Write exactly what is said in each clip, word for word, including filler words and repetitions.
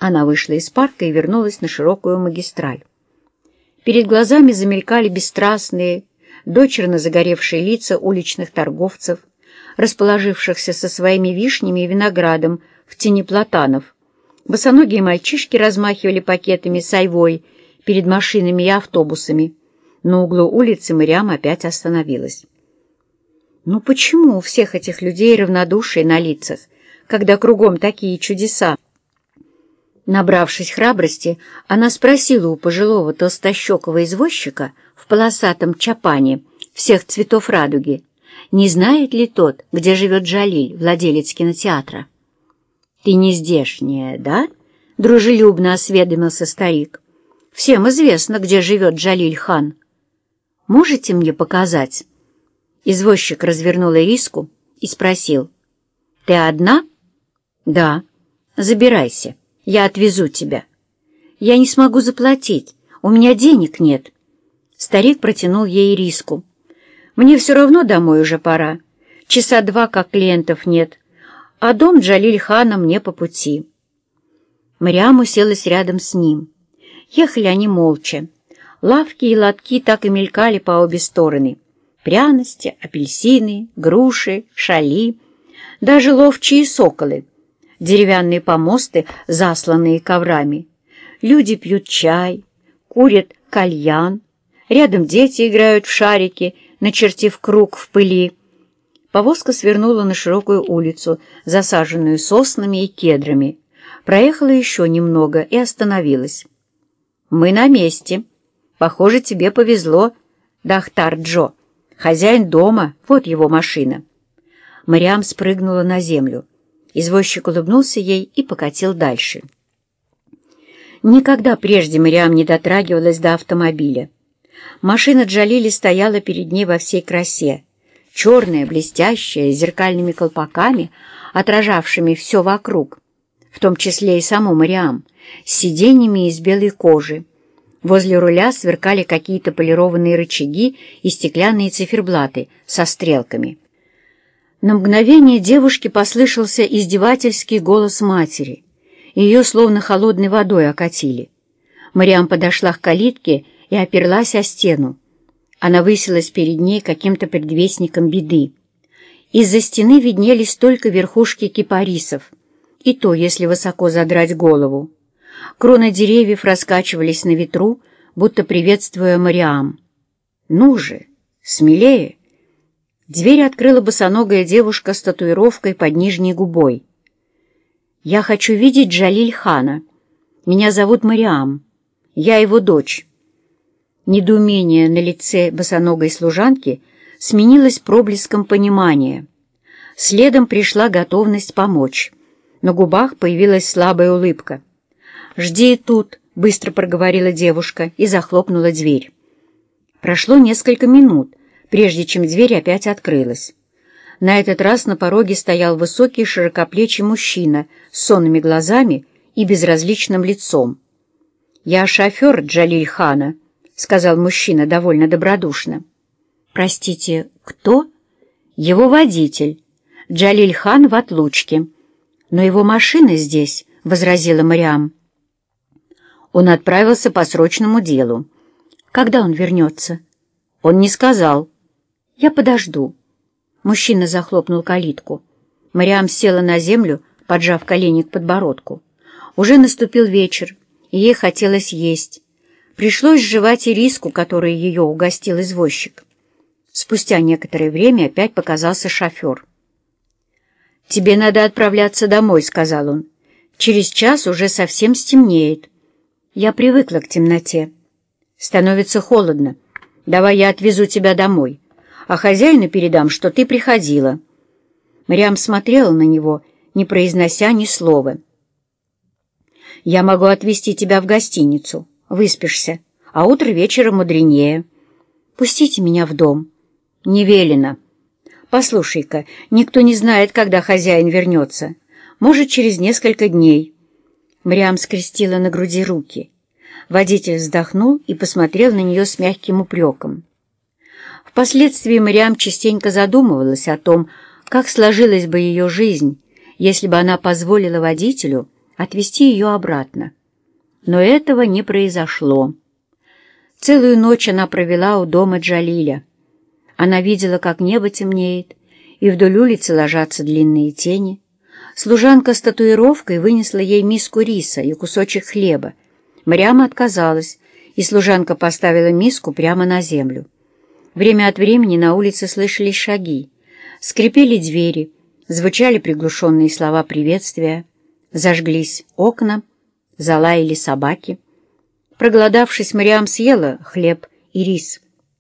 Она вышла из парка и вернулась на широкую магистраль. Перед глазами замелькали бесстрастные, дочерно загоревшие лица уличных торговцев, расположившихся со своими вишнями и виноградом в тени платанов. Босоногие мальчишки размахивали пакетами с айвой перед машинами и автобусами. На углу улицы Мириам опять остановилась. Ну почему у всех этих людей равнодушие на лицах, когда кругом такие чудеса? Набравшись храбрости, она спросила у пожилого толстощекого извозчика в полосатом чапане всех цветов радуги, не знает ли тот, где живет Джалиль, владелец кинотеатра. «Ты не здешняя, да?» — дружелюбно осведомился старик. «Всем известно, где живет Джалиль-хан. Можете мне показать?» Извозчик развернул ириску и спросил. «Ты одна?» «Да». «Забирайся, я отвезу тебя». «Я не смогу заплатить, у меня денег нет». Старик протянул ей ириску. «Мне все равно домой уже пора. Часа два, как клиентов нет, а дом Джалиль-хана мне по пути». Мириам уселась рядом с ним. Ехали они молча. Лавки и лотки так и мелькали по обе стороны. Пряности, апельсины, груши, шали, даже ловчие соколы, деревянные помосты, засланные коврами. Люди пьют чай, курят кальян, рядом дети играют в шарики, начертив круг в пыли. Повозка свернула на широкую улицу, засаженную соснами и кедрами. Проехала еще немного и остановилась. «Мы на месте. Похоже, тебе повезло, Дахтар Джо. Хозяин дома, вот его машина». Мириам спрыгнула на землю. Извозчик улыбнулся ей и покатил дальше. Никогда прежде Мириам не дотрагивалась до автомобиля. Машина Джалили стояла перед ней во всей красе, черная, блестящая, с зеркальными колпаками, отражавшими все вокруг, в том числе и саму Мириам, с сиденьями из белой кожи. Возле руля сверкали какие-то полированные рычаги и стеклянные циферблаты со стрелками. На мгновение девушке послышался издевательский голос матери. Ее словно холодной водой окатили. Мириам подошла к калитке и оперлась о стену. Она высилась перед ней каким-то предвестником беды. Из-за стены виднелись только верхушки кипарисов, и то, если высоко задрать голову. Кроны деревьев раскачивались на ветру, будто приветствуя Мириам. «Ну же, смелее!» Дверь открыла босоногая девушка с татуировкой под нижней губой. «Я хочу видеть Джалиль-хана. Меня зовут Мириам. Я его дочь». Недоумение на лице босоногой служанки сменилось проблеском понимания. Следом пришла готовность помочь. На губах появилась слабая улыбка. «Жди тут», — быстро проговорила девушка и захлопнула дверь. Прошло несколько минут, прежде чем дверь опять открылась. На этот раз на пороге стоял высокий широкоплечий мужчина с сонными глазами и безразличным лицом. «Я шофер Джалиль-хана», — сказал мужчина довольно добродушно. «Простите, кто?» «Его водитель. Джалиль-хан в отлучке. Но его машина здесь», — возразила Мириам. «Он отправился по срочному делу. Когда он вернется?» «Он не сказал». «Я подожду». Мужчина захлопнул калитку. Мириам села на землю, поджав колени к подбородку. Уже наступил вечер, и ей хотелось есть. Пришлось жевать ириску, которой ее угостил извозчик. Спустя некоторое время опять показался шофер. «Тебе надо отправляться домой», — сказал он. «Через час уже совсем стемнеет». «Я привыкла к темноте. Становится холодно. Давай я отвезу тебя домой, а хозяину передам, что ты приходила». Мириам смотрела на него, не произнося ни слова. «Я могу отвезти тебя в гостиницу. Выспишься, а утро вечера мудренее. Пустите меня в дом». «Не велено. Послушай-ка, никто не знает, когда хозяин вернется. Может, через несколько дней». Мириам скрестила на груди руки. Водитель вздохнул и посмотрел на нее с мягким упреком. Впоследствии Мириам частенько задумывалась о том, как сложилась бы ее жизнь, если бы она позволила водителю отвезти ее обратно. Но этого не произошло. Целую ночь она провела у дома Джалиля. Она видела, как небо темнеет, и вдоль улицы ложатся длинные тени. Служанка с татуировкой вынесла ей миску риса и кусочек хлеба. Мариам отказалась, и служанка поставила миску прямо на землю. Время от времени на улице слышались шаги, скрипели двери, звучали приглушенные слова приветствия, зажглись окна, залаяли собаки. Проголодавшись, Мариам съела хлеб и рис.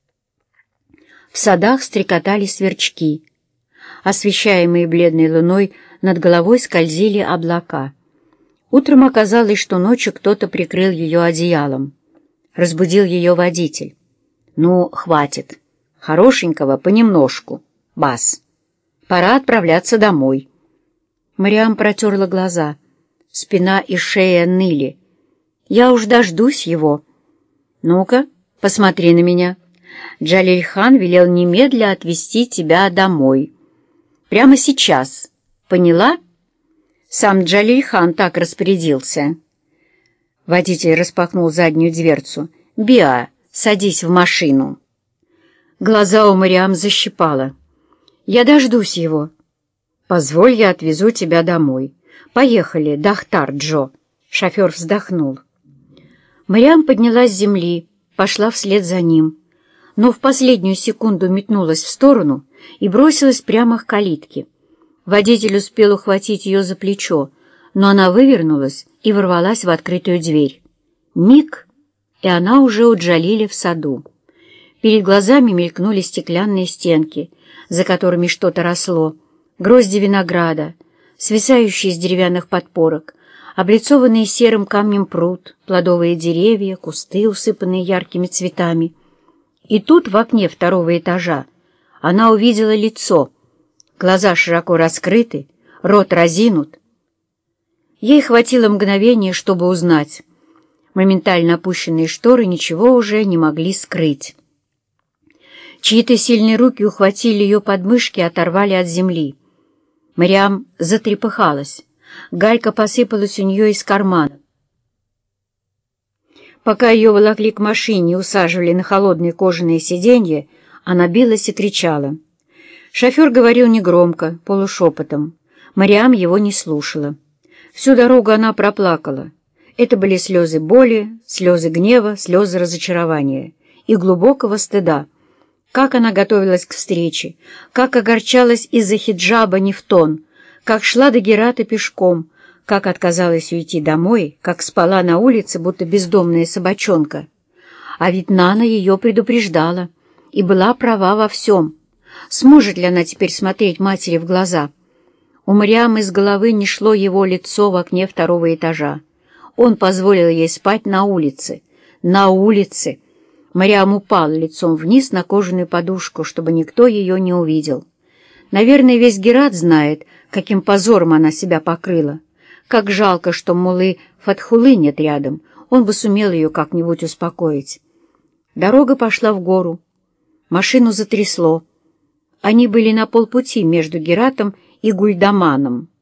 В садах стрекотали сверчки. Освещаемые бледной луной, над головой скользили облака. Утром оказалось, что ночью кто-то прикрыл ее одеялом. Разбудил ее водитель. «Ну, хватит. Хорошенького понемножку. Бас. Пора отправляться домой». Мариам протерла глаза. Спина и шея ныли. «Я уж дождусь его». «Ну-ка, посмотри на меня. Джалиль-хан велел немедля отвезти тебя домой. Прямо сейчас. Поняла? Сам Джалиль-хан так распорядился». Водитель распахнул заднюю дверцу. «Биа, садись в машину». Глаза у Мариам защипало. «Я дождусь его». «Позволь, я отвезу тебя домой. Поехали, Дахтар Джо». Шофер вздохнул. Мариам поднялась с земли, пошла вслед за ним, но в последнюю секунду метнулась в сторону и бросилась прямо к калитке. Водитель успел ухватить ее за плечо, но она вывернулась и ворвалась в открытую дверь. Миг, и она уже у Джалиля в саду. Перед глазами мелькнули стеклянные стенки, за которыми что-то росло, грозди винограда, свисающие с деревянных подпорок, облицованные серым камнем пруд, плодовые деревья, кусты, усыпанные яркими цветами. И тут в окне второго этажа она увидела лицо. Глаза широко раскрыты, рот разинут. Ей хватило мгновения, чтобы узнать. Моментально опущенные шторы ничего уже не могли скрыть. Чьи-то сильные руки ухватили ее подмышки и оторвали от земли. Мариам затрепыхалась. Галька посыпалась у нее из кармана. Пока ее волокли к машине и усаживали на холодные кожаные сиденья, она билась и кричала. Шофер говорил негромко, полушепотом. Мариам его не слушала. Всю дорогу она проплакала. Это были слезы боли, слезы гнева, слезы разочарования и глубокого стыда. Как она готовилась к встрече, как огорчалась из-за хиджаба не в тон, как шла до Герата пешком, как отказалась уйти домой, как спала на улице, будто бездомная собачонка. А ведь Нана ее предупреждала и была права во всем. Сможет ли она теперь смотреть матери в глаза? У Мариам из головы не шло его лицо в окне второго этажа. Он позволил ей спать на улице. На улице! Мариам упала лицом вниз на кожаную подушку, чтобы никто ее не увидел. Наверное, весь Герат знает, каким позором она себя покрыла. Как жалко, что муллы Фатхулы нет рядом, он бы сумел ее как-нибудь успокоить. Дорога пошла в гору. Машину затрясло. Они были на полпути между Гератом и Гульдаманом.